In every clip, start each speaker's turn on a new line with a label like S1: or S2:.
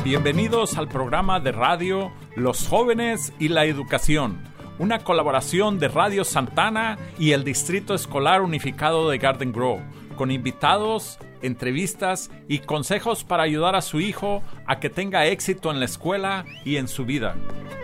S1: Bienvenidos al programa de radio Los Jóvenes y la Educación, una colaboración de Radio Santana y el Distrito Escolar Unificado de Garden Grove, con invitados, entrevistas y consejos para ayudar a su hijo a que tenga éxito en la escuela y en su vida.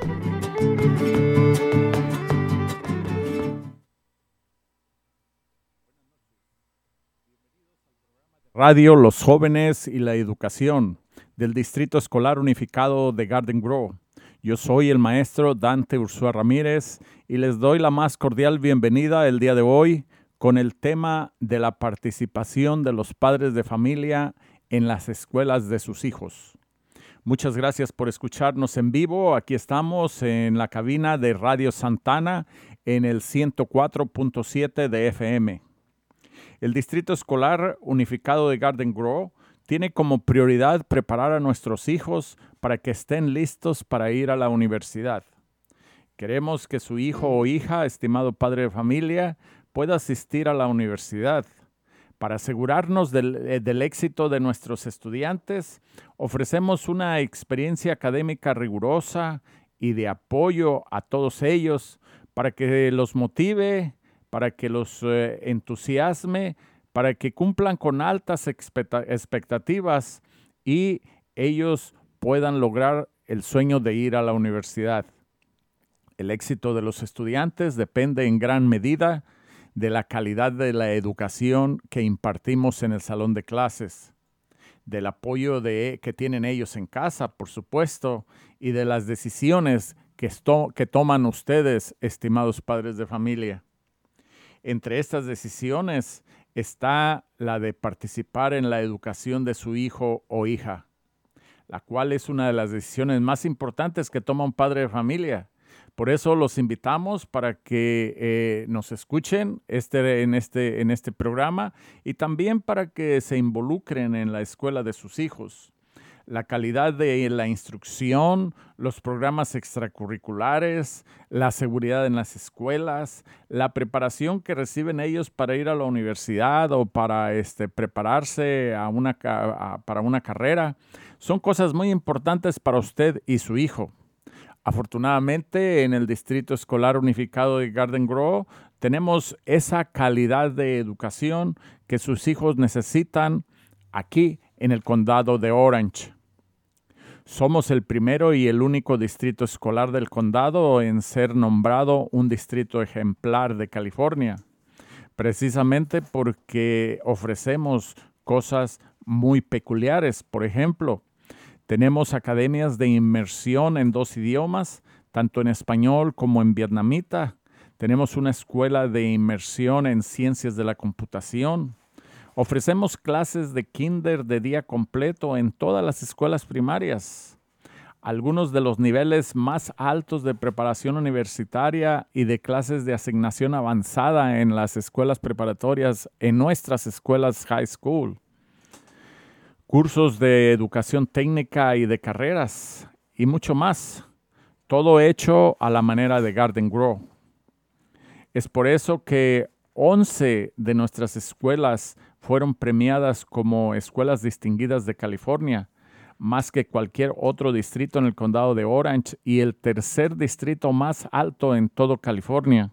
S1: Radio Los Jóvenes y la Educación del Distrito Escolar Unificado de Garden Grove. Yo soy el maestro Dante Ursúa Ramírez y les doy la más cordial bienvenida el día de hoy con el tema de la participación de los padres de familia en las escuelas de sus hijos. Muchas gracias por escucharnos en vivo. Aquí estamos en la cabina de Radio Santana en el 104.7 de FM. El Distrito Escolar Unificado de Garden Grove tiene como prioridad preparar a nuestros hijos para que estén listos para ir a la universidad. Queremos que su hijo o hija, estimado padre de familia, pueda asistir a la universidad. Para asegurarnos del éxito de nuestros estudiantes, ofrecemos una experiencia académica rigurosa y de apoyo a todos ellos para que los motive, para que los entusiasme, para que cumplan con altas expectativas y ellos puedan lograr el sueño de ir a la universidad. El éxito de los estudiantes depende en gran medida de la calidad de la educación que impartimos en el salón de clases, del apoyo que tienen ellos en casa, por supuesto, y de las decisiones que toman ustedes, estimados padres de familia. Entre estas decisiones está la de participar en la educación de su hijo o hija, la cual es una de las decisiones más importantes que toma un padre de familia. Por eso los invitamos para que nos escuchen en este programa y también para que se involucren en la escuela de sus hijos. La calidad de la instrucción, los programas extracurriculares, la seguridad en las escuelas, la preparación que reciben ellos para ir a la universidad o para prepararse para una carrera, son cosas muy importantes para usted y su hijo. Afortunadamente, en el Distrito Escolar Unificado de Garden Grove tenemos esa calidad de educación que sus hijos necesitan aquí en el condado de Orange. Somos el primero y el único distrito escolar del condado en ser nombrado un distrito ejemplar de California, precisamente porque ofrecemos cosas muy peculiares. Por ejemplo, tenemos academias de inmersión en 2 idiomas, tanto en español como en vietnamita. Tenemos una escuela de inmersión en ciencias de la computación. Ofrecemos clases de kinder de día completo en todas las escuelas primarias. Algunos de los niveles más altos de preparación universitaria y de clases de asignación avanzada en las escuelas preparatorias en nuestras escuelas high school. Cursos de educación técnica y de carreras y mucho más. Todo hecho a la manera de Garden Grove. Es por eso que 11 de nuestras escuelas fueron premiadas como escuelas distinguidas de California, más que cualquier otro distrito en el condado de Orange y el tercer distrito más alto en todo California.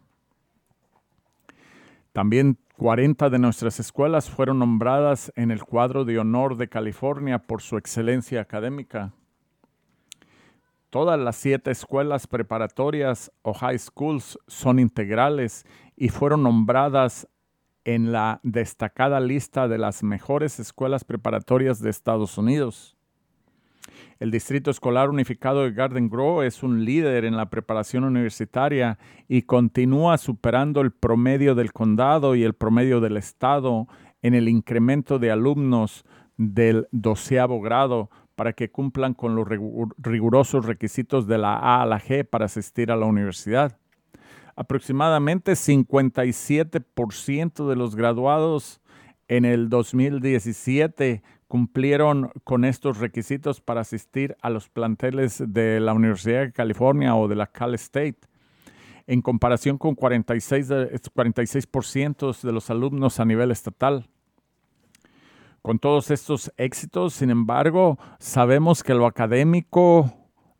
S1: También 40 de nuestras escuelas fueron nombradas en el cuadro de honor de California por su excelencia académica. Todas las 7 escuelas preparatorias o high schools son integrales y fueron nombradas en la destacada lista de las mejores escuelas preparatorias de Estados Unidos. El Distrito Escolar Unificado de Garden Grove es un líder en la preparación universitaria y continúa superando el promedio del condado y el promedio del estado en el incremento de alumnos del 12º grado para que cumplan con los rigurosos requisitos de la A a la G para asistir a la universidad. Aproximadamente 57% de los graduados en el 2017 cumplieron con estos requisitos para asistir a los planteles de la Universidad de California o de la Cal State, en comparación con 46% de los alumnos a nivel estatal. Con todos estos éxitos, sin embargo, sabemos que lo académico,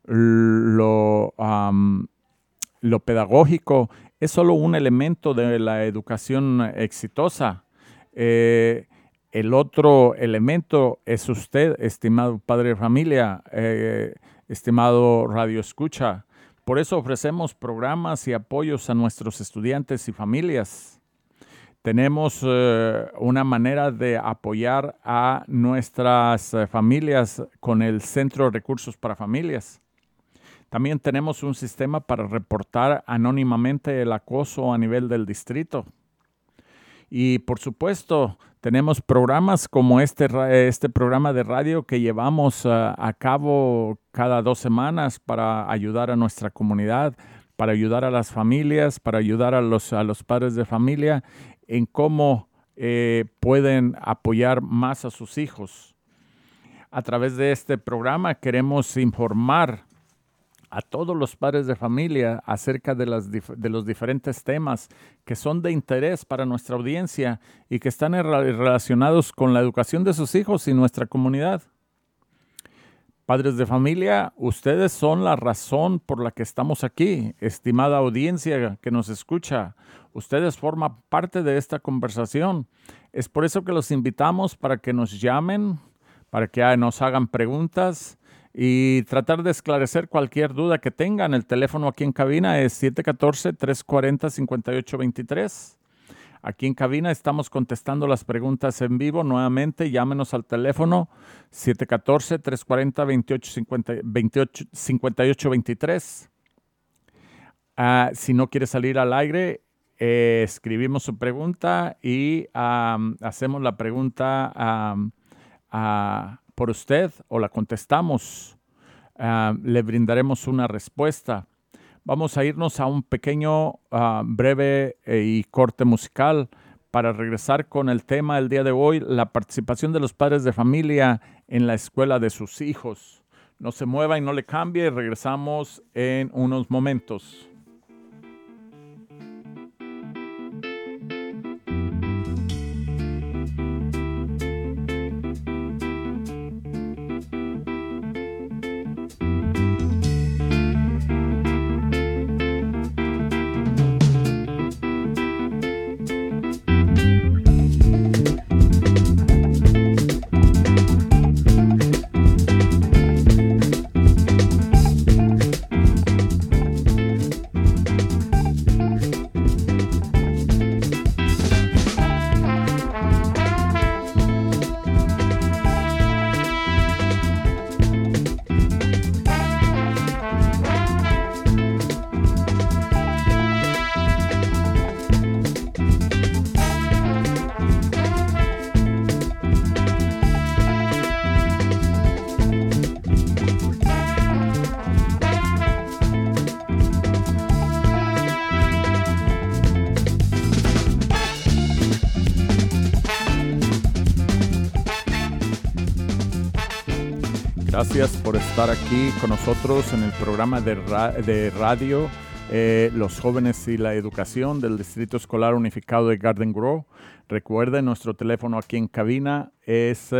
S1: lo pedagógico, es solo un elemento de la educación exitosa. El otro elemento es usted, estimado padre de familia, estimado radio escucha. Por eso ofrecemos programas y apoyos a nuestros estudiantes y familias. Tenemos una manera de apoyar a nuestras familias con el Centro de Recursos para Familias. También tenemos un sistema para reportar anónimamente el acoso a nivel del distrito. Y por supuesto, tenemos programas como este programa de radio que llevamos a cabo cada 2 semanas para ayudar a nuestra comunidad, para ayudar a las familias, para ayudar a los padres de familia en cómo pueden apoyar más a sus hijos. A través de este programa queremos informar a todos los padres de familia acerca de los diferentes temas que son de interés para nuestra audiencia y que están relacionados con la educación de sus hijos y nuestra comunidad. Padres de familia, ustedes son la razón por la que estamos aquí, estimada audiencia que nos escucha. Ustedes forman parte de esta conversación. Es por eso que los invitamos para que nos llamen, para que nos hagan preguntas y tratar de esclarecer cualquier duda que tengan. El teléfono aquí en cabina es 714-340-5823. Aquí en cabina estamos contestando las preguntas en vivo. Nuevamente, llámenos al teléfono 714-340-5823. Si no quiere salir al aire, escribimos su pregunta y hacemos la pregunta por usted o la contestamos. Le brindaremos una respuesta. Vamos a irnos a un pequeño, breve y corte musical para regresar con el tema del día de hoy, la participación de los padres de familia en la escuela de sus hijos. No se mueva y no le cambie. Regresamos en unos momentos. Gracias por estar aquí con nosotros en el programa de radio Los Jóvenes y la Educación del Distrito Escolar Unificado de Garden Grove. Recuerden, nuestro teléfono aquí en cabina es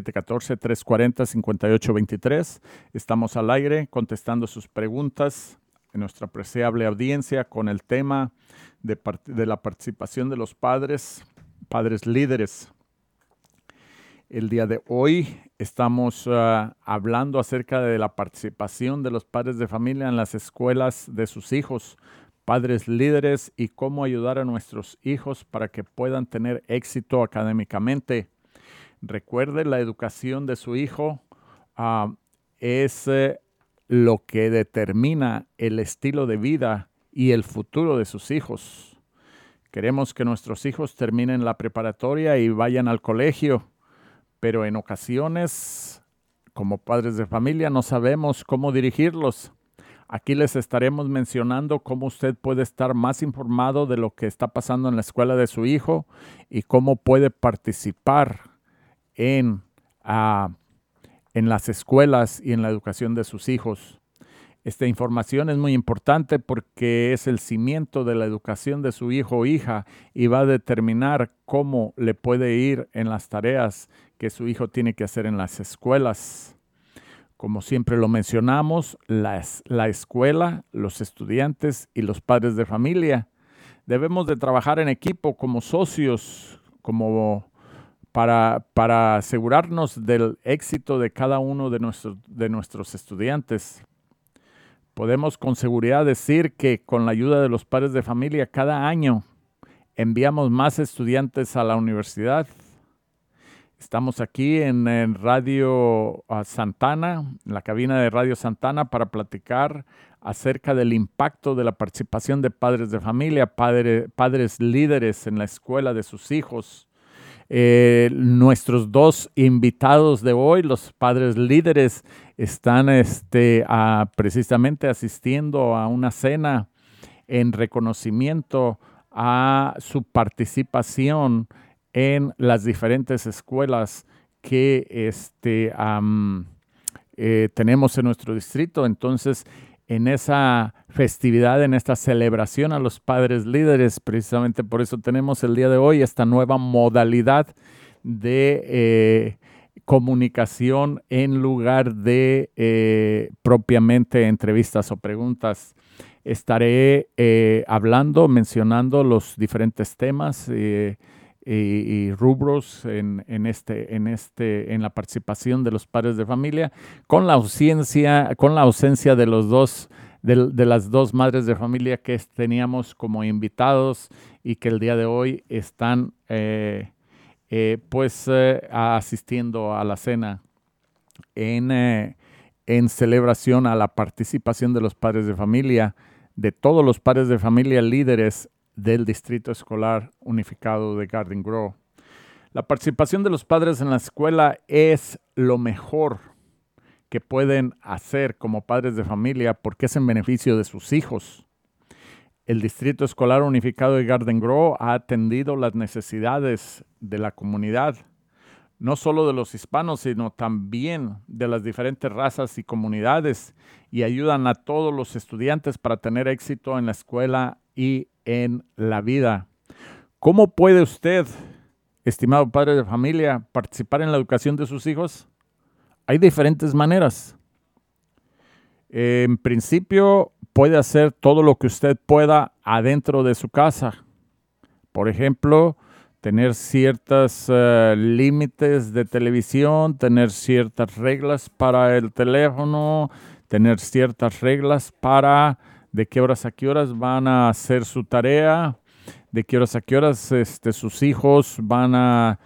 S1: 714-340-5823. Estamos al aire contestando sus preguntas en nuestra apreciable audiencia con el tema de la participación de los padres líderes. El día de hoy estamos hablando acerca de la participación de los padres de familia en las escuelas de sus hijos, padres líderes, y cómo ayudar a nuestros hijos para que puedan tener éxito académicamente. Recuerde, la educación de su hijo es lo que determina el estilo de vida y el futuro de sus hijos. Queremos que nuestros hijos terminen la preparatoria y vayan al colegio. Pero en ocasiones, como padres de familia, no sabemos cómo dirigirlos. Aquí les estaremos mencionando cómo usted puede estar más informado de lo que está pasando en la escuela de su hijo y cómo puede participar en las escuelas y en la educación de sus hijos. Esta información es muy importante porque es el cimiento de la educación de su hijo o hija y va a determinar cómo le puede ir en las tareas que su hijo tiene que hacer en las escuelas. Como siempre lo mencionamos, la escuela, los estudiantes y los padres de familia debemos de trabajar en equipo como socios, para asegurarnos del éxito de cada uno de nuestros estudiantes. Podemos con seguridad decir que con la ayuda de los padres de familia cada año enviamos más estudiantes a la universidad. Estamos aquí en Radio Santana, en la cabina de Radio Santana, para platicar acerca del impacto de la participación de padres de familia, padres líderes en la escuela de sus hijos. Nuestros dos invitados de hoy, los padres líderes, están precisamente asistiendo a una cena en reconocimiento a su participación en las diferentes escuelas que tenemos en nuestro distrito. Entonces, en esa festividad, en esta celebración a los padres líderes, precisamente por eso tenemos el día de hoy esta nueva modalidad de comunicación en lugar de propiamente entrevistas o preguntas. Estaré mencionando los diferentes temas y rubros en la participación de los padres de familia, con la ausencia de las dos madres de familia que teníamos como invitados y que el día de hoy están asistiendo a la cena en celebración a la participación de los padres de familia, de todos los padres de familia líderes del Distrito Escolar Unificado de Garden Grove. La participación de los padres en la escuela es lo mejor que pueden hacer como padres de familia porque es en beneficio de sus hijos. El Distrito Escolar Unificado de Garden Grove ha atendido las necesidades de la comunidad, no solo de los hispanos, sino también de las diferentes razas y comunidades, y ayudan a todos los estudiantes para tener éxito en la escuela y en la vida. ¿Cómo puede usted, estimado padre de familia, participar en la educación de sus hijos? Hay diferentes maneras. En principio, puede hacer todo lo que usted pueda adentro de su casa. Por ejemplo, tener ciertos límites de televisión, tener ciertas reglas para el teléfono, tener ciertas reglas para de qué horas a qué horas van a hacer su tarea, de qué horas a qué horas sus hijos van a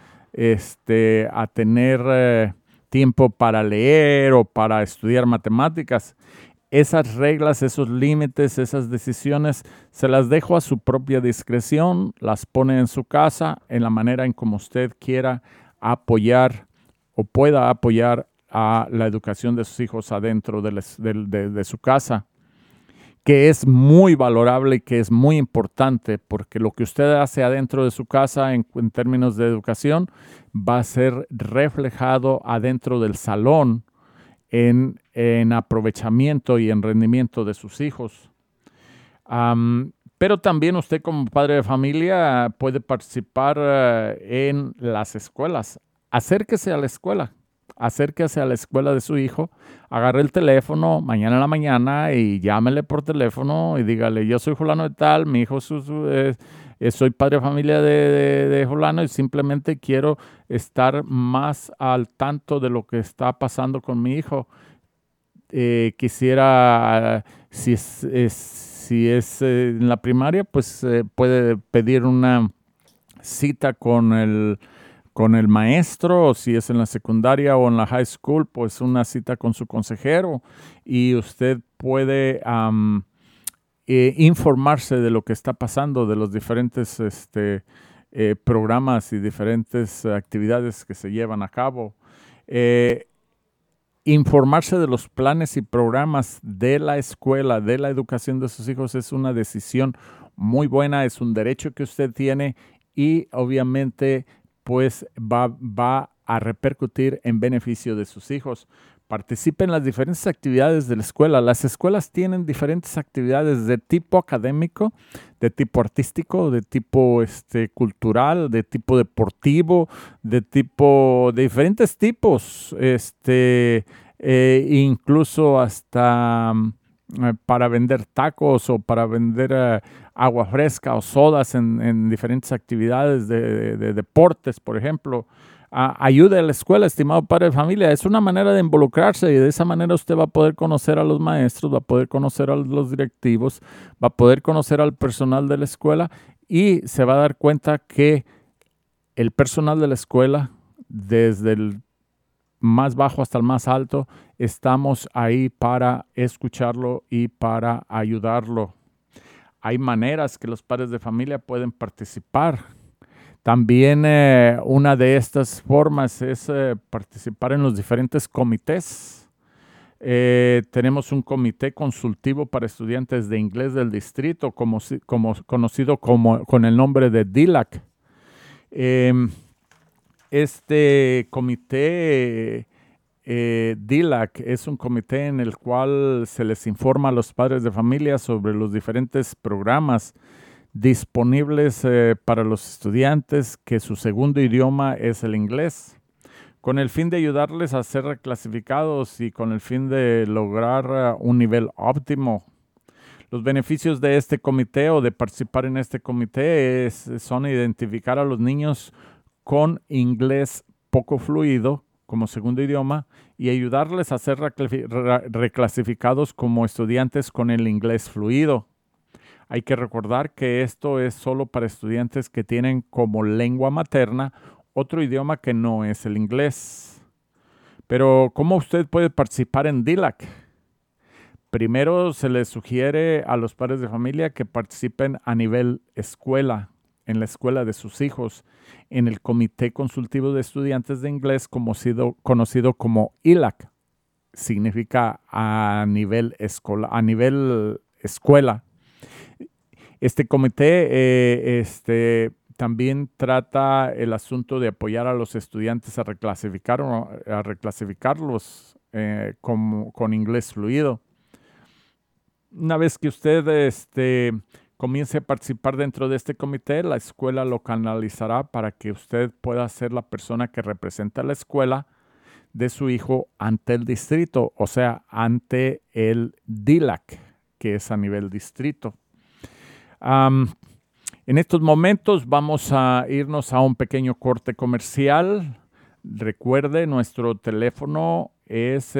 S1: tener tiempo para leer o para estudiar matemáticas. Esas reglas, esos límites, esas decisiones, se las dejo a su propia discreción, las pone en su casa, en la manera en como usted quiera apoyar o pueda apoyar a la educación de sus hijos adentro de su casa, que es muy valorable y que es muy importante, porque lo que usted hace adentro de su casa en términos de educación va a ser reflejado adentro del salón en aprovechamiento y en rendimiento de sus hijos. Pero también usted como padre de familia puede participar en las escuelas. Acérquese a la escuela. Acérquese a la escuela de su hijo, agarre el teléfono mañana en la mañana y llámele por teléfono y dígale: yo soy fulano de tal, mi hijo soy padre de familia de fulano y simplemente quiero estar más al tanto de lo que está pasando con mi hijo. Quisiera, si es en la primaria, pues puede pedir una cita con el maestro, o si es en la secundaria o en la high school, pues una cita con su consejero, y usted puede informarse de lo que está pasando, de los diferentes programas y diferentes actividades que se llevan a cabo. Informarse de los planes y programas de la escuela, de la educación de sus hijos, es una decisión muy buena, es un derecho que usted tiene y obviamente pues va a repercutir en beneficio de sus hijos, Participe en las diferentes actividades de la escuela. Las escuelas tienen diferentes actividades de tipo académico, de tipo artístico, de tipo cultural, de tipo deportivo, de diferentes tipos, incluso hasta para vender tacos o para vender agua fresca o sodas en diferentes actividades de deportes, por ejemplo. Ayude a la escuela, estimado padre de familia. Es una manera de involucrarse y de esa manera usted va a poder conocer a los maestros, va a poder conocer a los directivos, va a poder conocer al personal de la escuela y se va a dar cuenta que el personal de la escuela, desde el más bajo hasta el más alto, estamos ahí para escucharlo y para ayudarlo. Hay maneras que los padres de familia pueden participar. También una de estas formas es participar en los diferentes comités. Tenemos un comité consultivo para estudiantes de inglés del distrito, conocido con el nombre de DILAC. Este comité DILAC es un comité en el cual se les informa a los padres de familia sobre los diferentes programas disponibles para los estudiantes que su segundo idioma es el inglés, con el fin de ayudarles a ser reclasificados y con el fin de lograr un nivel óptimo. Los beneficios de este comité o de participar en este comité son identificar a los niños con inglés poco fluido como segundo idioma y ayudarles a ser reclasificados como estudiantes con el inglés fluido. Hay que recordar que esto es solo para estudiantes que tienen como lengua materna otro idioma que no es el inglés. Pero, ¿cómo usted puede participar en DILAC? Primero, se les sugiere a los padres de familia que participen a nivel escuela, en la escuela de sus hijos, en el Comité Consultivo de Estudiantes de Inglés, conocido como ILAC. Significa a nivel escuela. Este comité también trata el asunto de apoyar a los estudiantes a reclasificarlos con inglés fluido. Una vez que usted comience a participar dentro de este comité, la escuela lo canalizará para que usted pueda ser la persona que representa a la escuela de su hijo ante el distrito, o sea, ante el DILAC, que es a nivel distrito. En estos momentos vamos a irnos a un pequeño corte comercial. Recuerde, nuestro teléfono es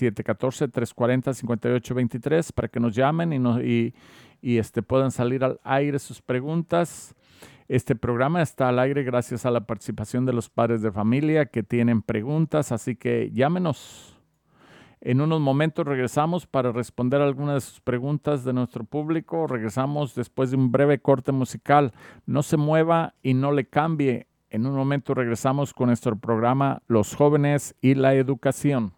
S1: 714-340-5823 para que nos llamen y puedan salir al aire sus preguntas. Este programa está al aire gracias a la participación de los padres de familia que tienen preguntas, así que llámenos. En unos momentos regresamos para responder algunas de sus preguntas de nuestro público. Regresamos después de un breve corte musical. No se mueva y no le cambie. En un momento regresamos con nuestro programa Los Jóvenes y la Educación.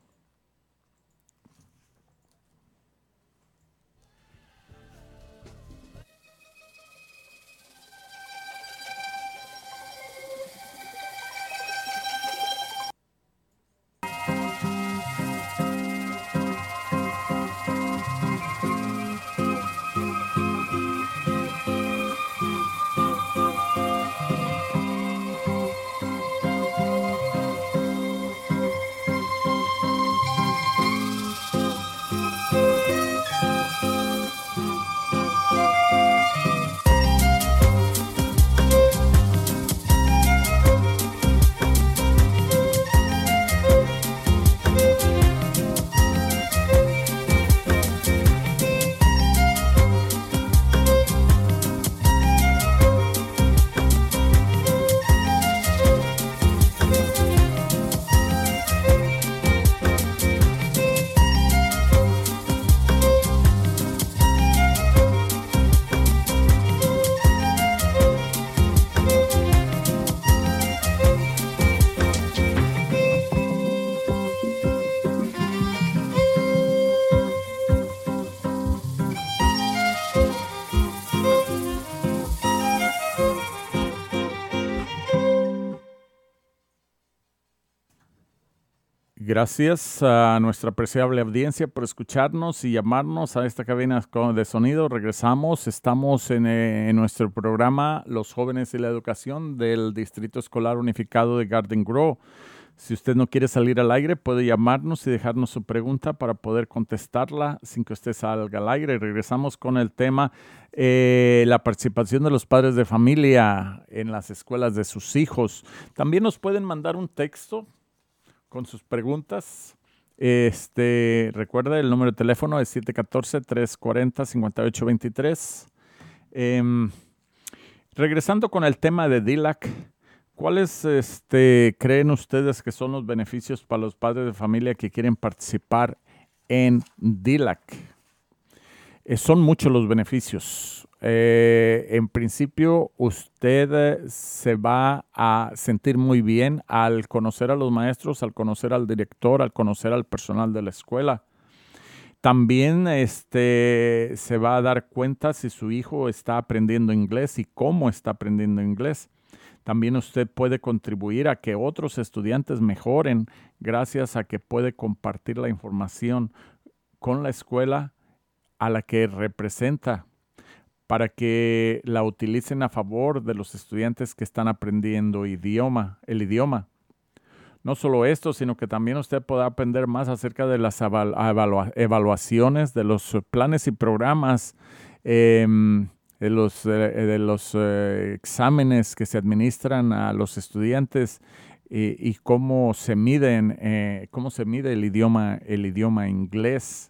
S1: Gracias a nuestra apreciable audiencia por escucharnos y llamarnos a esta cabina de sonido. Regresamos, estamos en nuestro programa Los Jóvenes y la Educación del Distrito Escolar Unificado de Garden Grove. Si usted no quiere salir al aire, puede llamarnos y dejarnos su pregunta para poder contestarla sin que usted salga al aire. Regresamos con el tema, la participación de los padres de familia en las escuelas de sus hijos. También nos pueden mandar un texto con sus preguntas. Recuerda, el número de teléfono es 714-340-5823. Regresando con el tema de DLAC, ¿cuáles creen ustedes que son los beneficios para los padres de familia que quieren participar en DLAC? Son muchos los beneficios. En principio, usted se va a sentir muy bien al conocer a los maestros, al conocer al director, al conocer al personal de la escuela. También se va a dar cuenta si su hijo está aprendiendo inglés y cómo está aprendiendo inglés. También usted puede contribuir a que otros estudiantes mejoren gracias a que puede compartir la información con la escuela a la que representa, para que la utilicen a favor de los estudiantes que están aprendiendo el idioma. No solo esto, sino que también usted podrá aprender más acerca de las evaluaciones, de los planes y programas, de los exámenes que se administran a los estudiantes y cómo se mide el idioma inglés.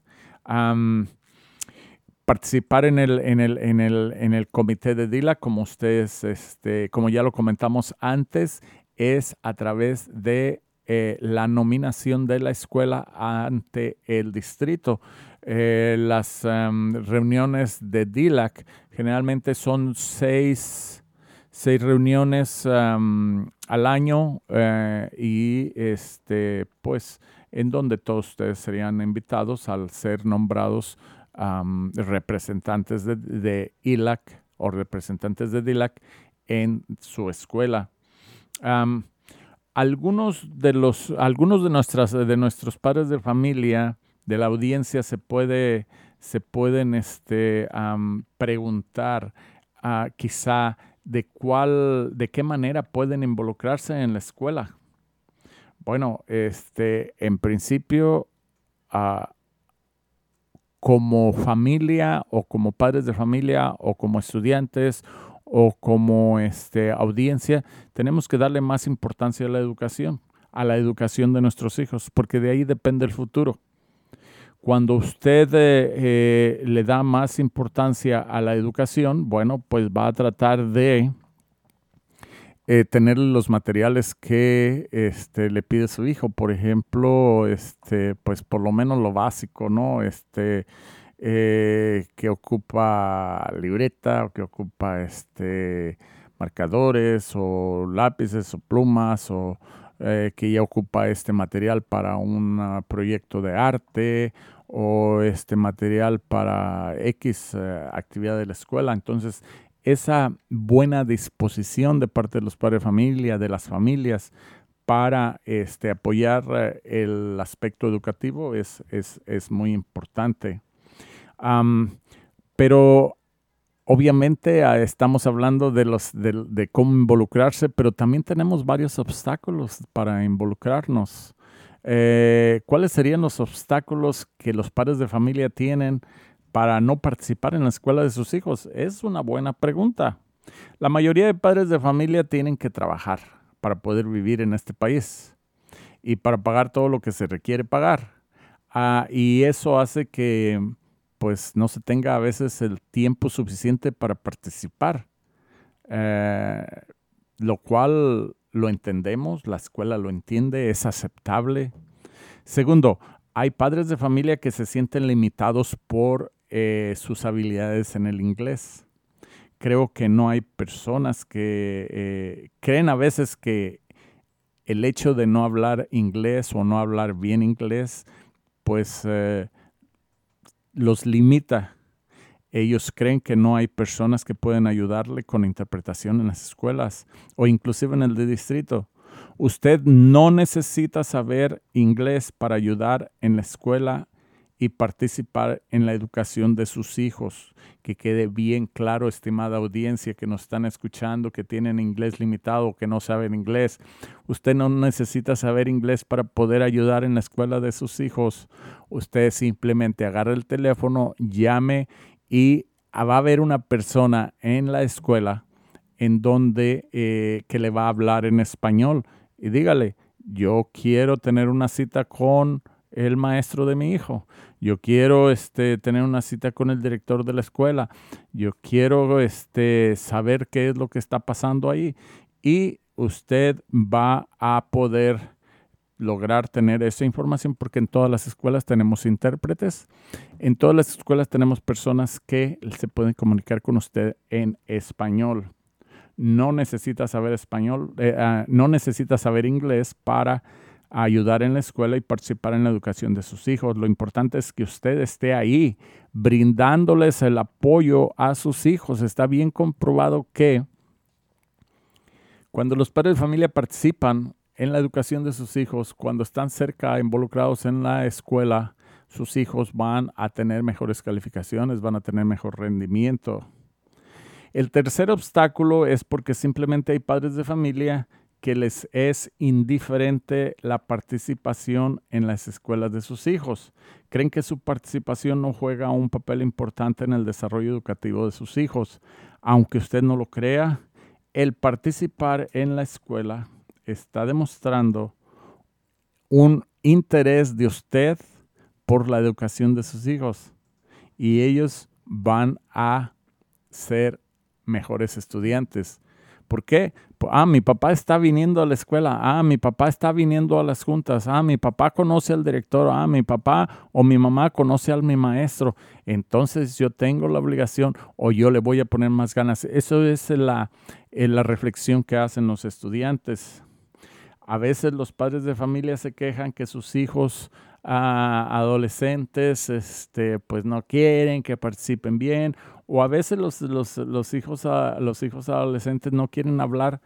S1: Participar en el comité de DLAC, como ustedes, como ya lo comentamos antes, es a través de la nominación de la escuela ante el distrito. Las reuniones de DLAC generalmente son seis reuniones al año y pues en donde todos ustedes serían invitados al ser nombrados representantes de ILAC o representantes de DLAC en su escuela. Algunos de nuestros padres de familia, de la audiencia, se pueden preguntar quizá de qué manera pueden involucrarse en la escuela. Bueno, en principio, como familia o como padres de familia o como estudiantes o como audiencia, tenemos que darle más importancia a la educación de nuestros hijos, porque de ahí depende el futuro. Cuando usted le da más importancia a la educación, bueno, pues va a tratar de tener los materiales que le pide su hijo. Por ejemplo, pues por lo menos lo básico, ¿no? Que ocupa libreta o que ocupa marcadores o lápices o plumas o que ya ocupa material para un proyecto de arte o material para X actividad de la escuela. Entonces, esa buena disposición de parte de los padres de familia, de las familias, para apoyar el aspecto educativo es muy importante. Pero obviamente estamos hablando de cómo involucrarse, pero también tenemos varios obstáculos para involucrarnos. ¿Cuáles serían los obstáculos que los padres de familia tienen para no participar en la escuela de sus hijos? Es una buena pregunta. La mayoría de padres de familia tienen que trabajar para poder vivir en este país y para pagar todo lo que se requiere pagar. Y eso hace que pues no se tenga a veces el tiempo suficiente para participar, lo cual lo entendemos, la escuela lo entiende, es aceptable. Segundo, hay padres de familia que se sienten limitados por sus habilidades en el inglés. Creo que no hay personas que creen a veces que el hecho de no hablar inglés o no hablar bien inglés, pues los limita. Ellos creen que no hay personas que pueden ayudarle con interpretación en las escuelas o inclusive en el de distrito. Usted no necesita saber inglés para ayudar en la escuela y participar en la educación de sus hijos. Que quede bien claro, estimada audiencia que nos están escuchando, que tienen inglés limitado o que no saben inglés. Usted no necesita saber inglés para poder ayudar en la escuela de sus hijos. Usted simplemente agarra el teléfono, llame y va a haber una persona en la escuela en donde que le va a hablar en español. Y dígale, yo quiero tener una cita con el maestro de mi hijo. Yo quiero tener una cita con el director de la escuela. Yo quiero saber qué es lo que está pasando ahí. Y usted va a poder lograr tener esa información porque en todas las escuelas tenemos intérpretes. En todas las escuelas tenemos personas que se pueden comunicar con usted en español. No necesita saber español, no necesita saber inglés para ayudar en la escuela y participar en la educación de sus hijos. Lo importante es que usted esté ahí brindándoles el apoyo a sus hijos. Está bien comprobado que cuando los padres de familia participan en la educación de sus hijos, cuando están cerca, involucrados en la escuela, sus hijos van a tener mejores calificaciones, van a tener mejor rendimiento. El tercer obstáculo es porque simplemente hay padres de familia que les es indiferente la participación en las escuelas de sus hijos. Creen que su participación no juega un papel importante en el desarrollo educativo de sus hijos. Aunque usted no lo crea, el participar en la escuela está demostrando un interés de usted por la educación de sus hijos y ellos van a ser mejores estudiantes. ¿Por qué? Mi papá está viniendo a la escuela. Mi papá está viniendo a las juntas. Mi papá conoce al director. Mi papá o mi mamá conoce al mi maestro. Entonces yo tengo la obligación o yo le voy a poner más ganas. Eso es la reflexión que hacen los estudiantes. A veces los padres de familia se quejan que sus hijos adolescentes pues no quieren que participen bien, o a veces los hijos adolescentes no quieren hablar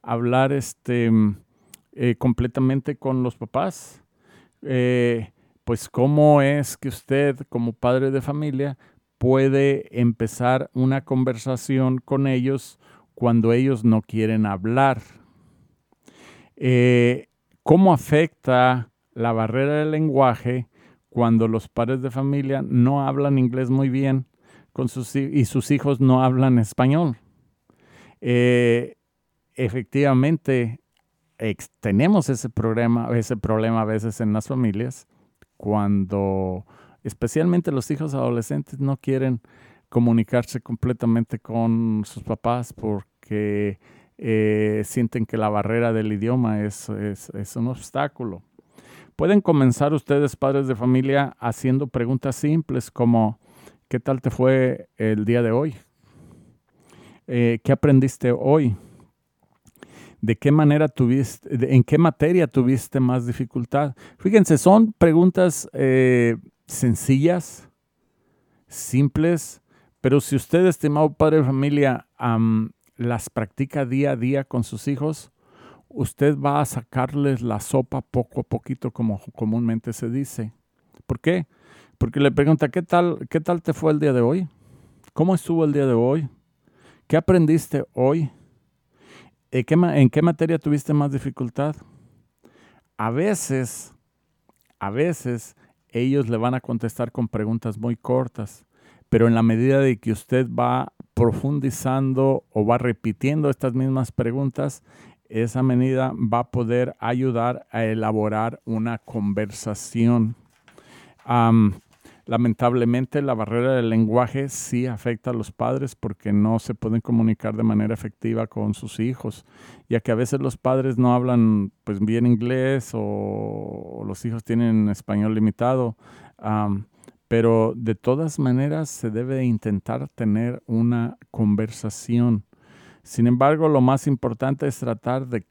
S1: completamente con los papás. Pues cómo es que usted como padre de familia puede empezar una conversación con ellos cuando ellos no quieren hablar. ¿Cómo afecta la barrera del lenguaje cuando los padres de familia no hablan inglés muy bien y sus hijos no hablan español? Efectivamente, tenemos ese problema a veces en las familias cuando especialmente los hijos adolescentes no quieren comunicarse completamente con sus papás porque sienten que la barrera del idioma es un obstáculo. Pueden comenzar ustedes, padres de familia, haciendo preguntas simples como ¿qué tal te fue el día de hoy? ¿Qué aprendiste hoy? ¿En qué materia tuviste más dificultad? Fíjense, son preguntas sencillas, simples, pero si usted, estimado padre de familia, las practica día a día con sus hijos, usted va a sacarles la sopa poco a poquito, como comúnmente se dice. ¿Por qué? Porque le pregunta, ¿qué tal te fue el día de hoy? ¿Cómo estuvo el día de hoy? ¿Qué aprendiste hoy? ¿En qué materia tuviste más dificultad? A veces ellos le van a contestar con preguntas muy cortas, pero en la medida de que usted va profundizando o va repitiendo estas mismas preguntas, esa medida va a poder ayudar a elaborar una conversación. Lamentablemente, la barrera del lenguaje sí afecta a los padres porque no se pueden comunicar de manera efectiva con sus hijos, ya que a veces los padres no hablan pues bien inglés o los hijos tienen español limitado. Pero de todas maneras se debe intentar tener una conversación. Sin embargo, lo más importante es tratar de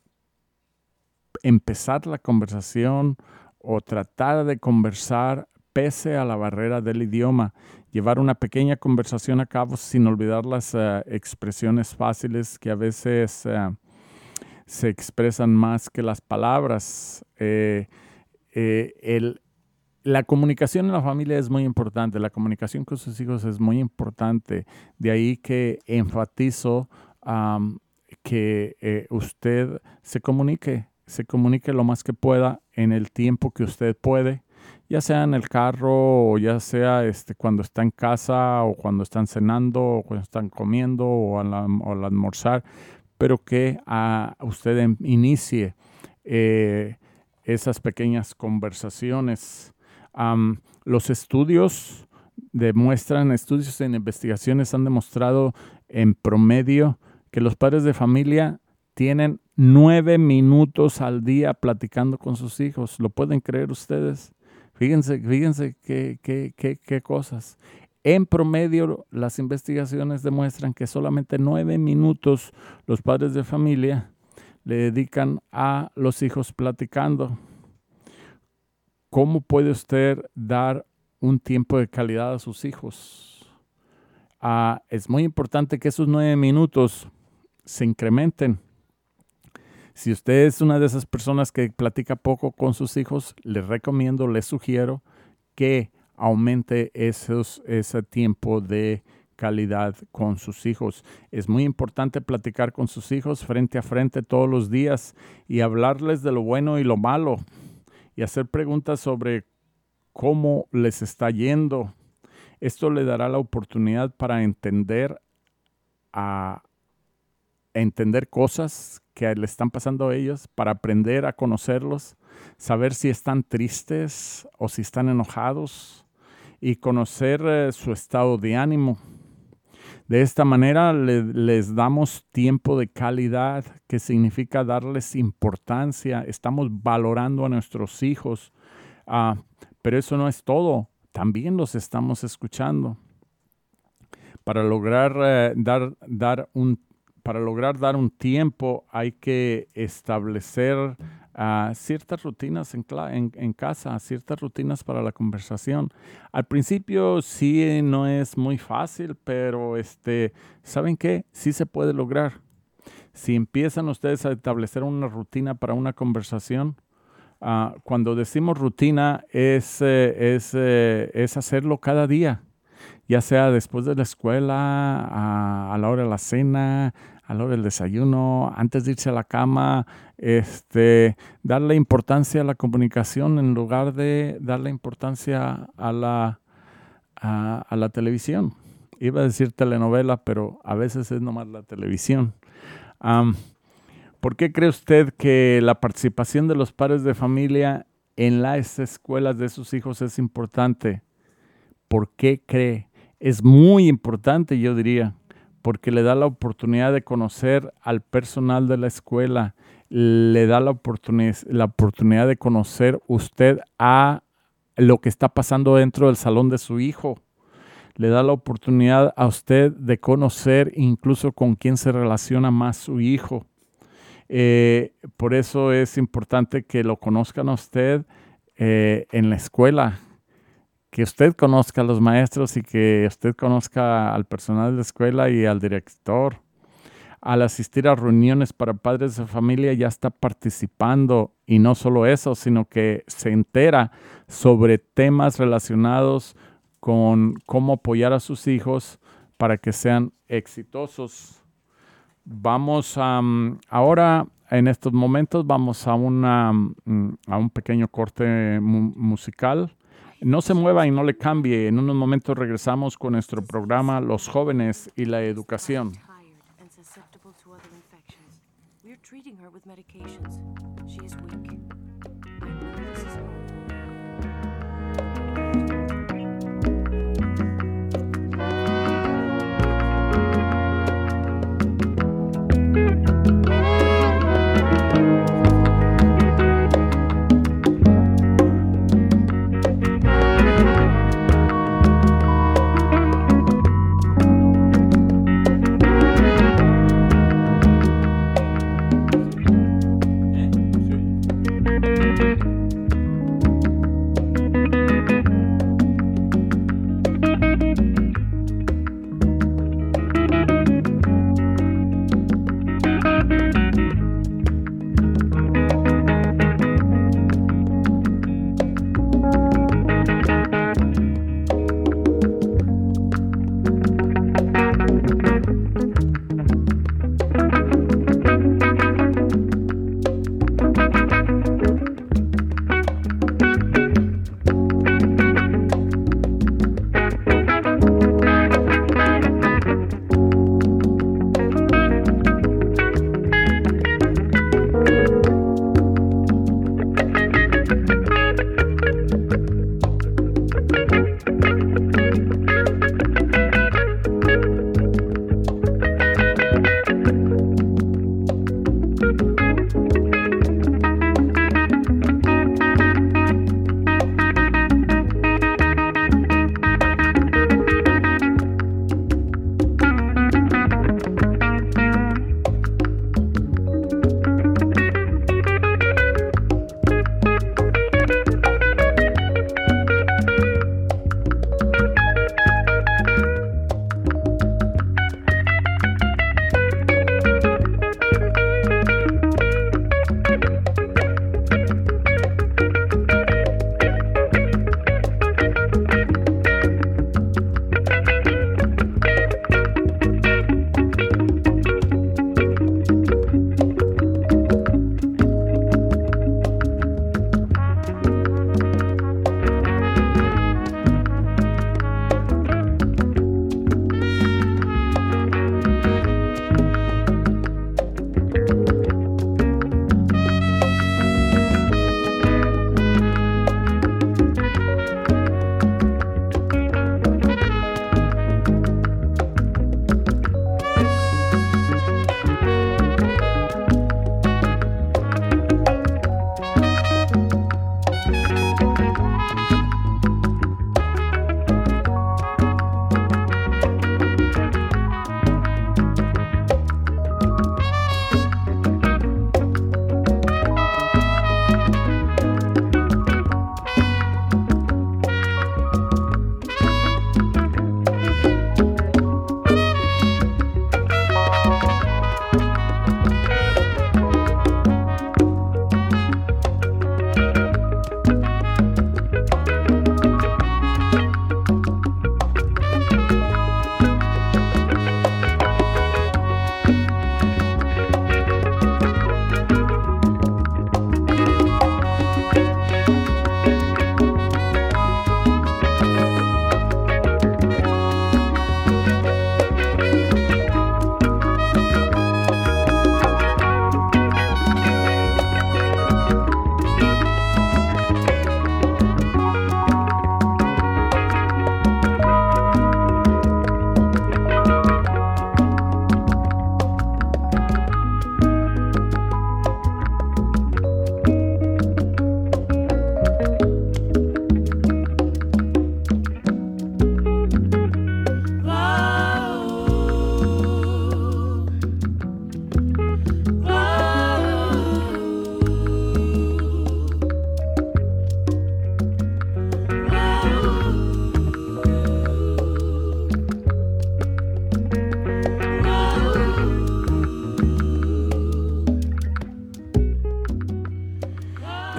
S1: empezar la conversación o tratar de conversar pese a la barrera del idioma. Llevar una pequeña conversación a cabo sin olvidar las expresiones fáciles que a veces se expresan más que las palabras. La comunicación en la familia es muy importante, la comunicación con sus hijos es muy importante. De ahí que enfatizo que usted se comunique lo más que pueda en el tiempo que usted puede, ya sea en el carro o ya sea cuando está en casa o cuando están cenando o cuando están comiendo o al almorzar, pero que usted inicie esas pequeñas conversaciones. Los estudios en investigaciones han demostrado en promedio que los padres de familia tienen 9 minutos al día platicando con sus hijos. ¿Lo pueden creer ustedes? Fíjense qué cosas. En promedio, las investigaciones demuestran que solamente 9 minutos los padres de familia le dedican a los hijos platicando. ¿Cómo puede usted dar un tiempo de calidad a sus hijos? Es muy importante que esos 9 minutos se incrementen. Si usted es una de esas personas que platica poco con sus hijos, les sugiero que aumente ese tiempo de calidad con sus hijos. Es muy importante platicar con sus hijos frente a frente todos los días y hablarles de lo bueno y lo malo y hacer preguntas sobre cómo les está yendo. Esto le dará la oportunidad para entender cosas que le están pasando a ellos, para aprender a conocerlos, saber si están tristes o si están enojados y conocer su estado de ánimo. De esta manera les damos tiempo de calidad, que significa darles importancia. Estamos valorando a nuestros hijos, pero eso no es todo. También los estamos escuchando. Para lograr dar un tiempo hay que establecer ciertas rutinas en casa, ciertas rutinas para la conversación. Al principio sí no es muy fácil, pero ¿saben qué? Sí se puede lograr. Si empiezan ustedes a establecer una rutina para una conversación, cuando decimos rutina es hacerlo cada día, ya sea después de la escuela, a la hora de la cena, a la hora del desayuno, antes de irse a la cama, darle importancia a la comunicación en lugar de darle importancia a la televisión. Iba a decir telenovela, pero a veces es nomás la televisión. ¿Por qué cree usted que la participación de los padres de familia en las escuelas de sus hijos es importante? ¿Por qué cree? Es muy importante, yo diría, porque le da la oportunidad de conocer al personal de la escuela, le da la oportunidad de conocer usted a lo que está pasando dentro del salón de su hijo. Le da la oportunidad a usted de conocer incluso con quién se relaciona más su hijo. Por eso es importante que lo conozcan a usted en la escuela, que usted conozca a los maestros y que usted conozca al personal de la escuela y al director. Al asistir a reuniones para padres de familia ya está participando, y no solo eso, sino que se entera sobre temas relacionados con cómo apoyar a sus hijos para que sean exitosos. Vamos ahora, en estos momentos, vamos a un pequeño corte musical. No se mueva y no le cambie. En unos momentos regresamos con nuestro programa Los Jóvenes y la Educación.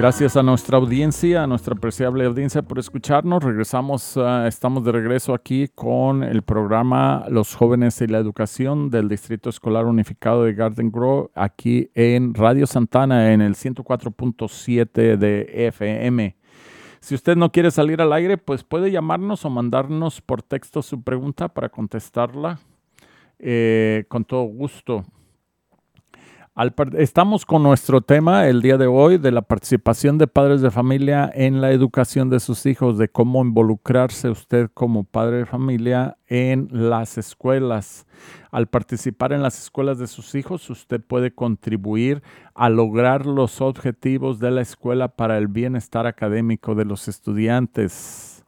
S1: Gracias a nuestra audiencia, a nuestra apreciable audiencia por escucharnos. Estamos de regreso aquí con el programa Los Jóvenes y la Educación del Distrito Escolar Unificado de Garden Grove, aquí en Radio Santana en el 104.7 de FM. Si usted no quiere salir al aire, pues puede llamarnos o mandarnos por texto su pregunta para contestarla con todo gusto. Estamos con nuestro tema el día de hoy de la participación de padres de familia en la educación de sus hijos, de cómo involucrarse usted como padre de familia en las escuelas. Al participar en las escuelas de sus hijos, usted puede contribuir a lograr los objetivos de la escuela para el bienestar académico de los estudiantes.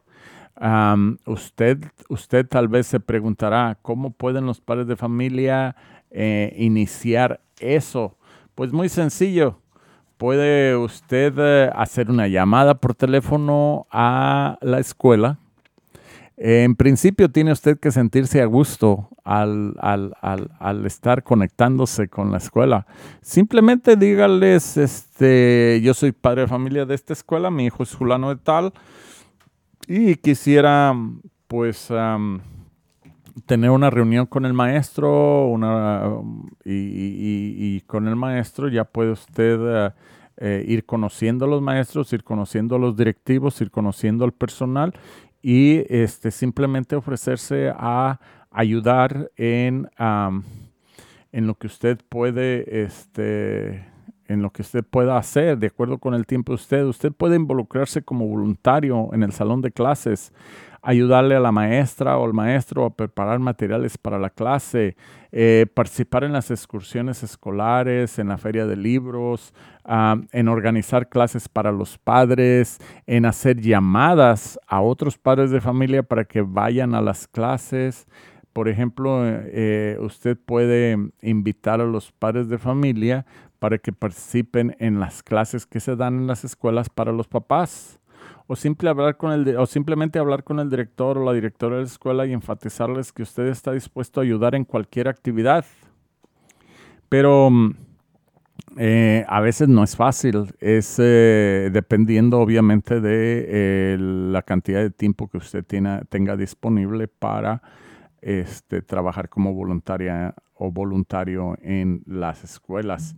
S1: Usted tal vez se preguntará, ¿cómo pueden los padres de familia iniciar eso? Pues muy sencillo. Puede usted hacer una llamada por teléfono a la escuela. En principio tiene usted que sentirse a gusto al estar conectándose con la escuela. Simplemente dígales, yo soy padre de familia de esta escuela, mi hijo es fulano de tal, y quisiera pues tener una reunión con el maestro y con el maestro ya puede usted ir conociendo a los maestros, ir conociendo a los directivos, ir conociendo al personal y simplemente ofrecerse a ayudar en lo que usted puede en lo que usted pueda hacer de acuerdo con el tiempo de usted. Usted puede involucrarse como voluntario en el salón de clases, ayudarle a la maestra o al maestro a preparar materiales para la clase, participar en las excursiones escolares, en la feria de libros, en organizar clases para los padres, en hacer llamadas a otros padres de familia para que vayan a las clases. Por ejemplo, usted puede invitar a los padres de familia para que participen en las clases que se dan en las escuelas para los papás. O simplemente hablar con el director o la directora de la escuela y enfatizarles que usted está dispuesto a ayudar en cualquier actividad. Pero a veces no es fácil, es dependiendo obviamente de la cantidad de tiempo que usted tenga disponible para trabajar como voluntaria o voluntario en las escuelas.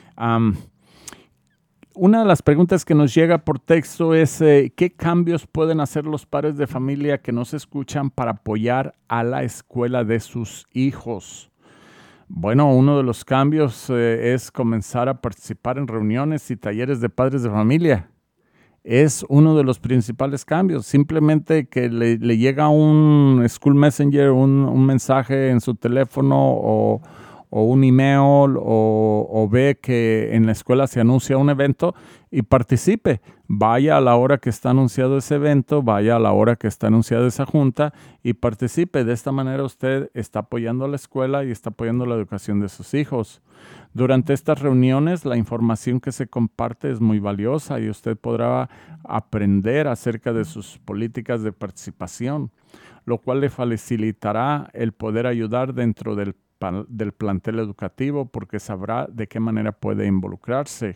S1: Una de las preguntas que nos llega por texto es ¿qué cambios pueden hacer los padres de familia que nos escuchan para apoyar a la escuela de sus hijos? Bueno, uno de los cambios es comenzar a participar en reuniones y talleres de padres de familia. Es uno de los principales cambios. Simplemente que le llega un School Messenger, un mensaje en su teléfono o un email o ve que en la escuela se anuncia un evento y participe. Vaya a la hora que está anunciado ese evento, vaya a la hora que está anunciada esa junta y participe. De esta manera usted está apoyando a la escuela y está apoyando la educación de sus hijos. Durante estas reuniones, la información que se comparte es muy valiosa y usted podrá aprender acerca de sus políticas de participación, lo cual le facilitará el poder ayudar dentro del plantel educativo porque sabrá de qué manera puede involucrarse.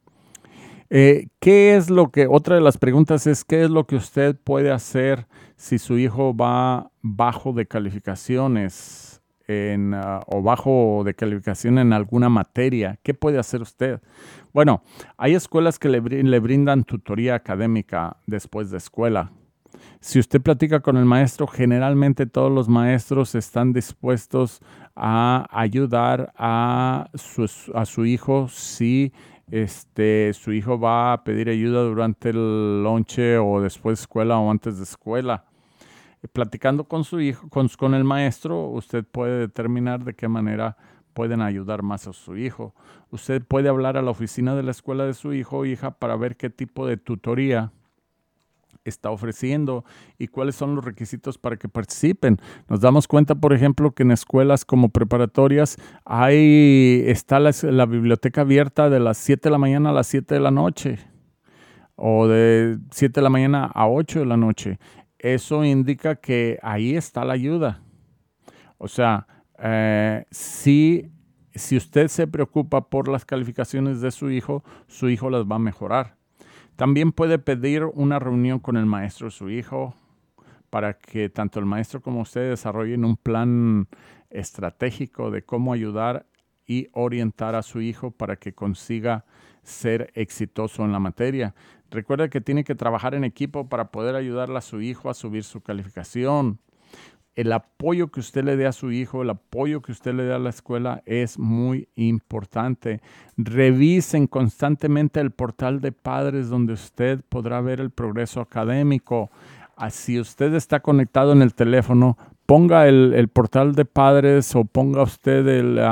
S1: Otra de las preguntas es, ¿qué es lo que usted puede hacer si su hijo va bajo de calificaciones o bajo de calificación en alguna materia? ¿Qué puede hacer usted? Bueno, hay escuelas que le brindan tutoría académica después de escuela. Si usted platica con el maestro, generalmente todos los maestros están dispuestos a ayudar a su hijo si su hijo va a pedir ayuda durante el lonche o después de escuela o antes de escuela. Platicando con su hijo, con el maestro, usted puede determinar de qué manera pueden ayudar más a su hijo. Usted puede hablar a la oficina de la escuela de su hijo o hija para ver qué tipo de tutoría está ofreciendo y cuáles son los requisitos para que participen. Nos damos cuenta, por ejemplo, que en escuelas como preparatorias está la biblioteca abierta de las 7 de la mañana a las 7 de la noche o de 7 de la mañana a 8 de la noche. Eso indica que ahí está la ayuda. O sea, si usted se preocupa por las calificaciones de su hijo las va a mejorar. También puede pedir una reunión con el maestro de su hijo para que tanto el maestro como usted desarrollen un plan estratégico de cómo ayudar y orientar a su hijo para que consiga ser exitoso en la materia. Recuerda que tiene que trabajar en equipo para poder ayudarle a su hijo a subir su calificación. El apoyo que usted le dé a su hijo, el apoyo que usted le dé a la escuela es muy importante. Revisen constantemente el portal de padres donde usted podrá ver el progreso académico. Si usted está conectado en el teléfono, ponga el portal de padres o ponga usted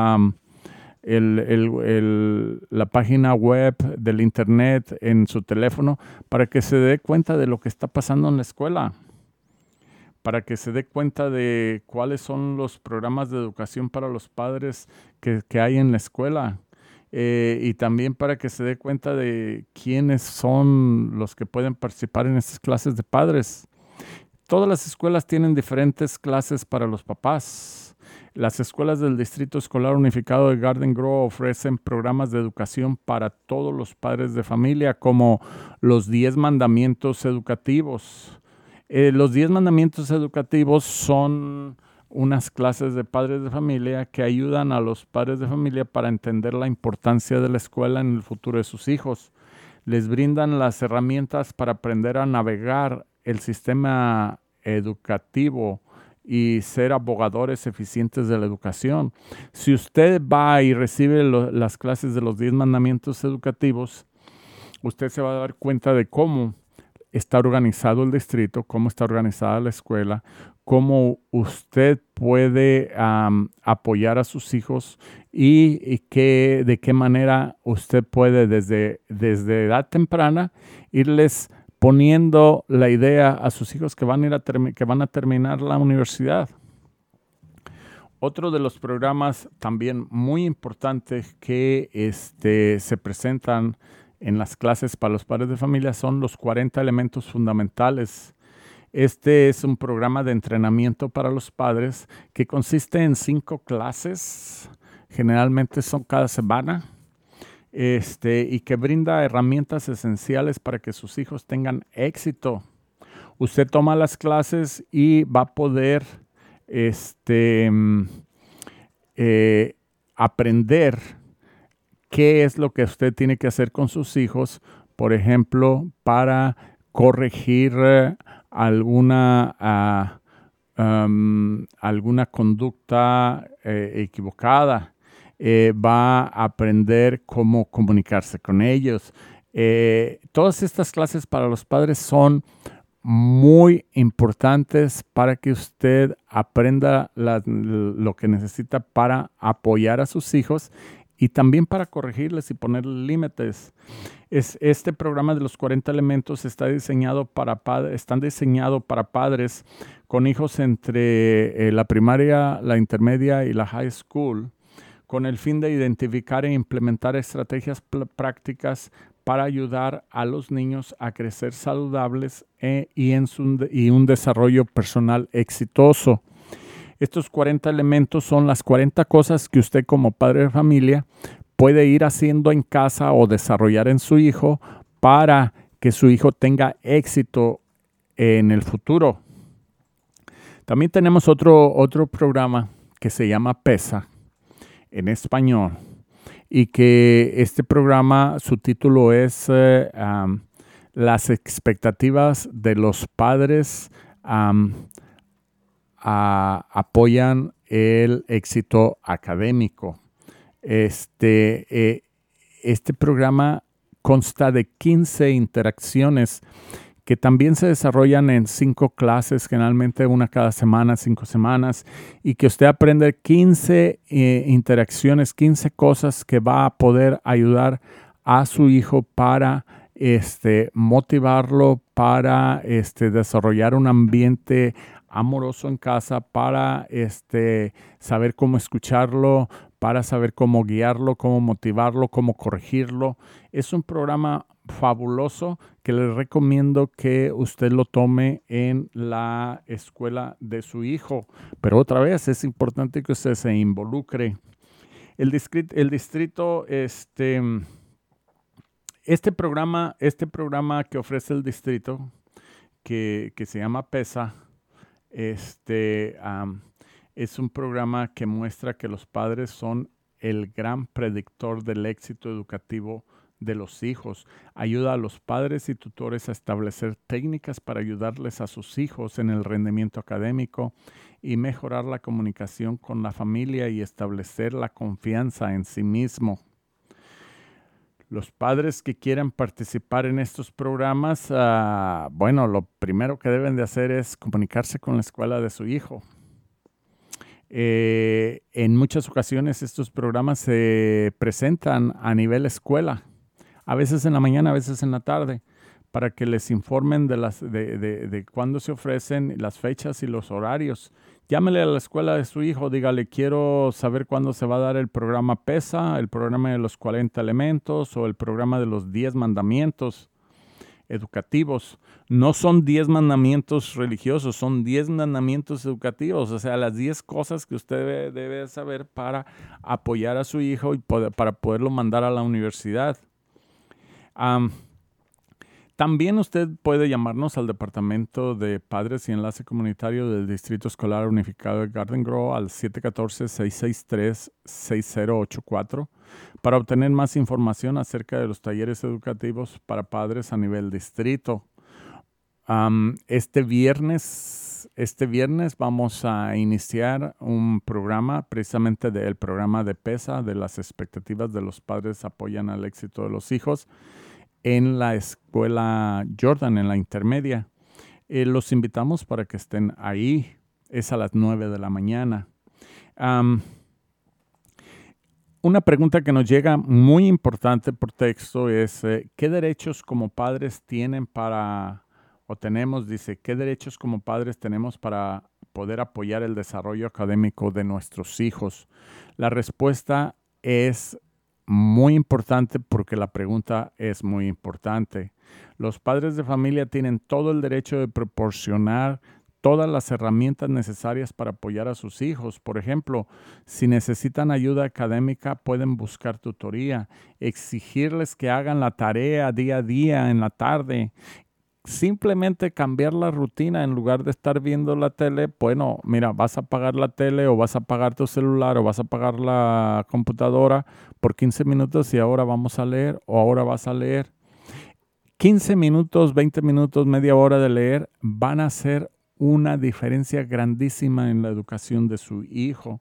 S1: la página web del internet en su teléfono para que se dé cuenta de lo que está pasando en la escuela, para que se dé cuenta de cuáles son los programas de educación para los padres que hay en la escuela. Y también para que se dé cuenta de quiénes son los que pueden participar en estas clases de padres. Todas las escuelas tienen diferentes clases para los papás. Las escuelas del Distrito Escolar Unificado de Garden Grove ofrecen programas de educación para todos los padres de familia, como los 10 mandamientos educativos. Los 10 mandamientos educativos son unas clases de padres de familia que ayudan a los padres de familia para entender la importancia de la escuela en el futuro de sus hijos. Les brindan las herramientas para aprender a navegar el sistema educativo y ser abogadores eficientes de la educación. Si usted va y recibe las clases de los 10 mandamientos educativos, usted se va a dar cuenta de cómo está organizado el distrito, cómo está organizada la escuela, cómo usted puede apoyar a sus hijos y de qué manera usted puede desde edad temprana irles poniendo la idea a sus hijos que van a terminar la universidad. Otro de los programas también muy importantes que se presentan en las clases para los padres de familia son los 40 elementos fundamentales. Este es un programa de entrenamiento para los padres que consiste en 5 clases, generalmente son cada semana, y que brinda herramientas esenciales para que sus hijos tengan éxito. Usted toma las clases y va a poder aprender qué es lo que usted tiene que hacer con sus hijos, por ejemplo, para corregir alguna conducta equivocada. Va a aprender cómo comunicarse con ellos. Todas estas clases para los padres son muy importantes para que usted aprenda lo que necesita para apoyar a sus hijos y también para corregirles y poner límites. Este programa de los 40 elementos están diseñados para padres con hijos entre la primaria, la intermedia y la high school, con el fin de identificar e implementar estrategias prácticas para ayudar a los niños a crecer saludables y un desarrollo personal exitoso. Estos 40 elementos son las 40 cosas que usted como padre de familia puede ir haciendo en casa o desarrollar en su hijo para que su hijo tenga éxito en el futuro. También tenemos otro programa que se llama PESA en español, y que este programa, su título es Las expectativas de los padres apoyan el éxito académico. Este programa consta de 15 interacciones que también se desarrollan en 5 clases, generalmente una cada semana, 5 semanas, y que usted aprende 15 interacciones, 15 cosas que va a poder ayudar a su hijo para motivarlo, para desarrollar un ambiente amoroso en casa, para saber cómo escucharlo, para saber cómo guiarlo, cómo motivarlo, cómo corregirlo. Es un programa fabuloso que les recomiendo que usted lo tome en la escuela de su hijo. Pero otra vez es importante que usted se involucre. El distrito Este programa que ofrece el distrito, que se llama PESA, es un programa que muestra que los padres son el gran predictor del éxito educativo de los hijos. Ayuda a los padres y tutores a establecer técnicas para ayudarles a sus hijos en el rendimiento académico y mejorar la comunicación con la familia y establecer la confianza en sí mismo. Los padres que quieran participar en estos programas, lo primero que deben de hacer es comunicarse con la escuela de su hijo. En muchas ocasiones estos programas se presentan a nivel escuela, a veces en la mañana, a veces en la tarde, para que les informen de cuándo se ofrecen, las fechas y los horarios. Llámele a la escuela de su hijo, dígale, quiero saber cuándo se va a dar el programa PESA, el programa de los 40 elementos o el programa de los 10 mandamientos educativos. No son 10 mandamientos religiosos, son 10 mandamientos educativos, o sea, las 10 cosas que usted debe saber para apoyar a su hijo y para poderlo mandar a la universidad. También usted puede llamarnos al Departamento de Padres y Enlace Comunitario del Distrito Escolar Unificado de Garden Grove al 714-663-6084 para obtener más información acerca de los talleres educativos para padres a nivel distrito. Este viernes vamos a iniciar un programa, precisamente el programa de PESA, de las expectativas de los padres apoyan al éxito de los hijos, en la escuela Jordan, en la intermedia. Los invitamos para que estén ahí. Es a las 9 de la mañana. Una pregunta que nos llega muy importante por texto es, ¿qué derechos como padres tienen qué derechos como padres tenemos para poder apoyar el desarrollo académico de nuestros hijos? La respuesta es muy importante porque la pregunta es muy importante. Los padres de familia tienen todo el derecho de proporcionar todas las herramientas necesarias para apoyar a sus hijos. Por ejemplo, si necesitan ayuda académica, pueden buscar tutoría, exigirles que hagan la tarea día a día en la tarde. Simplemente cambiar la rutina en lugar de estar viendo la tele. Bueno, mira, vas a apagar la tele o vas a apagar tu celular o vas a apagar la computadora por 15 minutos y ahora vamos a leer o ahora vas a leer. 15 minutos, 20 minutos, media hora de leer van a hacer una diferencia grandísima en la educación de su hijo.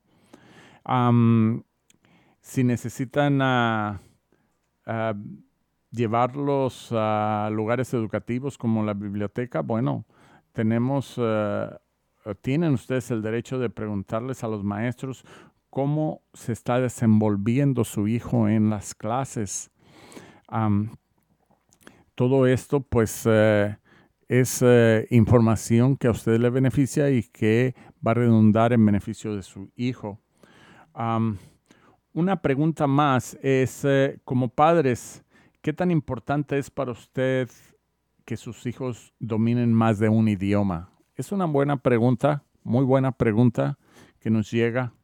S1: Si necesitan llevarlos a lugares educativos como la biblioteca, bueno, tienen ustedes el derecho de preguntarles a los maestros cómo se está desenvolviendo su hijo en las clases. Todo esto, pues, es información que a usted le beneficia y que va a redundar en beneficio de su hijo. Una pregunta más es, como padres, ¿qué tan importante es para usted que sus hijos dominen más de un idioma? Es una buena pregunta, muy buena pregunta que nos llega.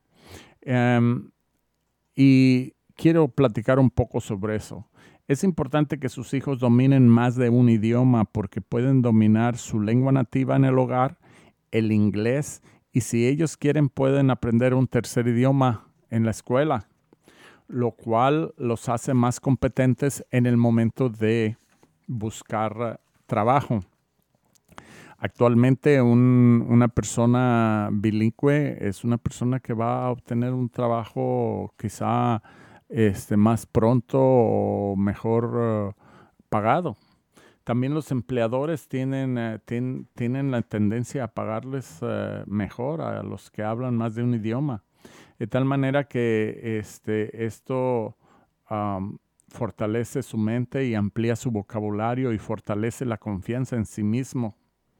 S1: Y quiero platicar un poco sobre eso. Es importante que sus hijos dominen más de un idioma porque pueden dominar su lengua nativa en el hogar, el inglés, y si ellos quieren pueden aprender un tercer idioma en la escuela, lo cual los hace más competentes en el momento de buscar trabajo. Actualmente una persona bilingüe es una persona que va a obtener un trabajo quizá más pronto o mejor pagado. También los empleadores tienen la tendencia a pagarles mejor a los que hablan más de un idioma. De tal manera que esto fortalece su mente y amplía su vocabulario y fortalece la confianza en sí mismo.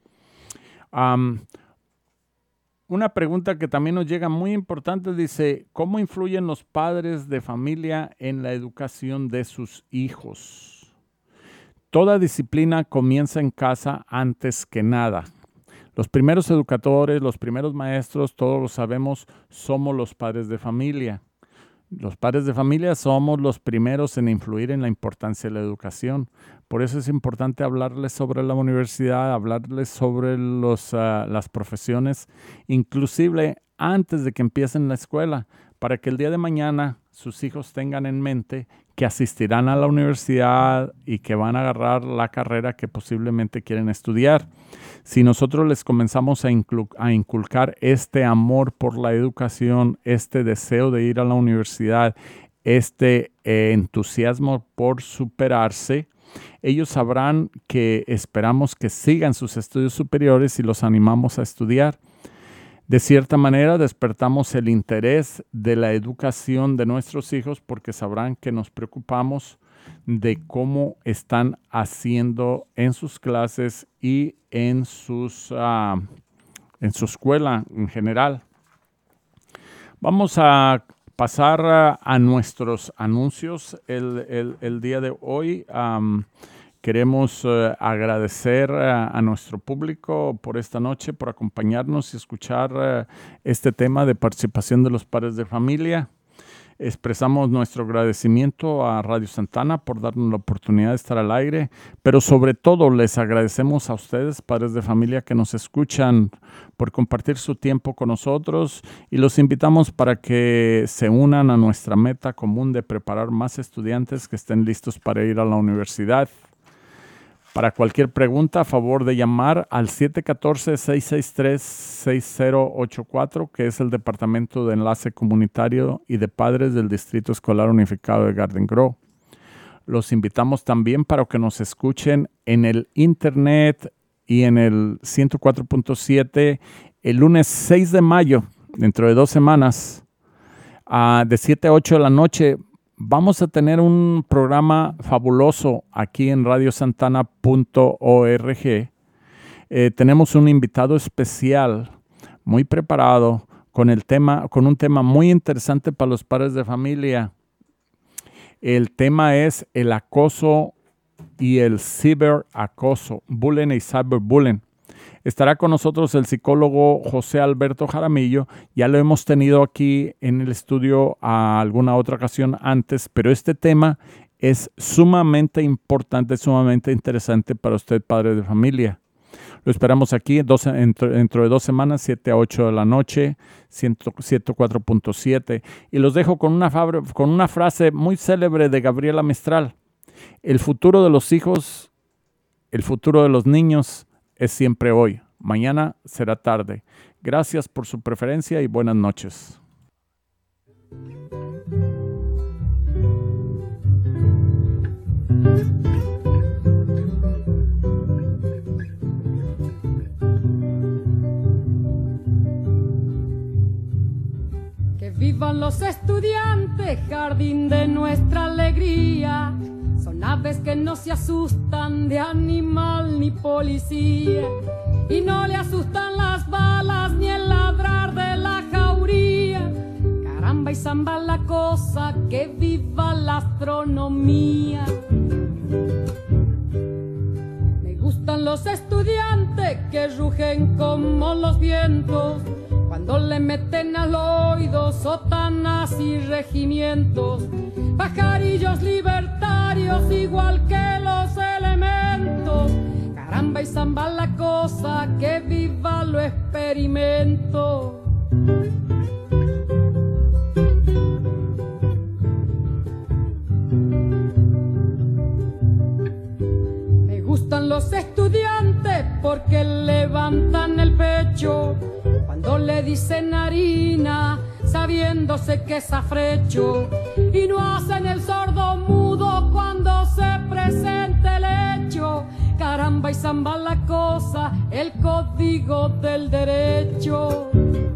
S1: Una pregunta que también nos llega muy importante dice, ¿cómo influyen los padres de familia en la educación de sus hijos? Toda disciplina comienza en casa antes que nada. Los primeros educadores, los primeros maestros, todos lo sabemos, somos los padres de familia. Los padres de familia somos los primeros en influir en la importancia de la educación. Por eso es importante hablarles sobre la universidad, hablarles sobre las profesiones, inclusive antes de que empiecen la escuela, para que el día de mañana sus hijos tengan en mente que asistirán a la universidad y que van a agarrar la carrera que posiblemente quieren estudiar. Si nosotros les comenzamos a inculcar este amor por la educación, este deseo de ir a la universidad, este entusiasmo por superarse, ellos sabrán que esperamos que sigan sus estudios superiores y los animamos a estudiar. De cierta manera, despertamos el interés de la educación de nuestros hijos porque sabrán que nos preocupamos de cómo están haciendo en sus clases y en su escuela en general. Vamos a pasar a nuestros anuncios el día de hoy. Queremos agradecer a nuestro público por esta noche, por acompañarnos y escuchar este tema de participación de los padres de familia. Expresamos nuestro agradecimiento a Radio Santana por darnos la oportunidad de estar al aire, pero sobre todo les agradecemos a ustedes, padres de familia que nos escuchan, por compartir su tiempo con nosotros y los invitamos para que se unan a nuestra meta común de preparar más estudiantes que estén listos para ir a la universidad. Para cualquier pregunta, a favor de llamar al 714-663-6084, que es el Departamento de Enlace Comunitario y de Padres del Distrito Escolar Unificado de Garden Grove. Los invitamos también para que nos escuchen en el Internet y en el 104.7 el lunes 6 de mayo, dentro de 2 semanas, de 7 a 8 de la noche. Vamos a tener un programa fabuloso aquí en radiosantana.org. Tenemos un invitado especial, muy preparado, con un tema muy interesante para los padres de familia. El tema es el acoso y el ciberacoso, bullying y cyberbullying. Estará con nosotros el psicólogo José Alberto Jaramillo. Ya lo hemos tenido aquí en el estudio a alguna otra ocasión antes, pero este tema es sumamente importante, sumamente interesante para usted, padre de familia. Lo esperamos aquí dentro de 2 semanas, 7 a 8 de la noche, 104.7. Y los dejo con una frase muy célebre de Gabriela Mistral. El futuro de los hijos, el futuro de los niños es siempre hoy. Mañana será tarde. Gracias por su preferencia y buenas noches.
S2: Que vivan los estudiantes, jardín de nuestra alegría. Son aves que no se asustan de animal ni policía, y no le asustan las balas ni el ladrar de la jauría. Caramba y zamba la cosa, que viva la astronomía. Me gustan los estudiantes que rugen como los vientos, cuando le meten al oído sotanas y regimientos. Pajarillos libertarios igual que los elementos. Caramba y zamba la cosa, que viva lo experimento. Me gustan los estudiantes porque levantan el pecho cuando le dicen harina, sabiéndose que es afrecho, y no hacen el sordo mudo cuando se presente el hecho. Caramba y zamba la cosa, el código del derecho.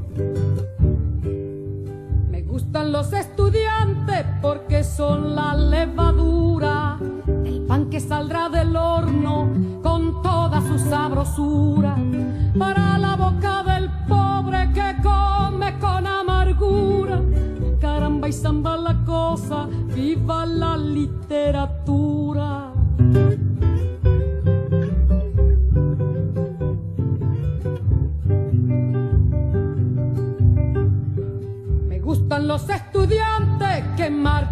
S2: Me gustan los estudiantes porque son la levadura, el pan que saldrá del horno con toda su sabrosura, para la boca del pobre que come con amargura. Caramba y zamba la cosa, viva la literatura. Me gustan los estudiantes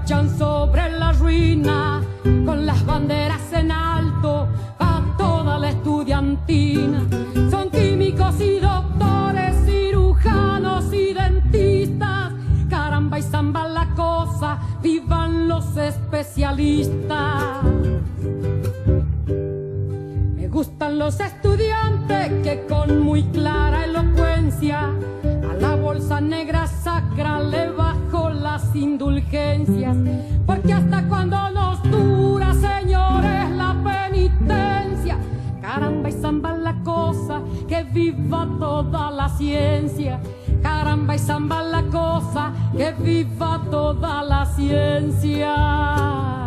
S2: marchan sobre la ruina con las banderas en alto a toda la estudiantina. Son químicos y doctores, cirujanos y dentistas. Caramba y zamba la cosa, vivan los especialistas. Me gustan los estudiantes que con muy clara elocuencia a la bolsa negra sacra le bajo las indulgencias. Porque hasta cuando nos dura, señores, la penitencia. Caramba y zamba la cosa, que viva toda la ciencia. Caramba y zamba la cosa, que viva toda la ciencia.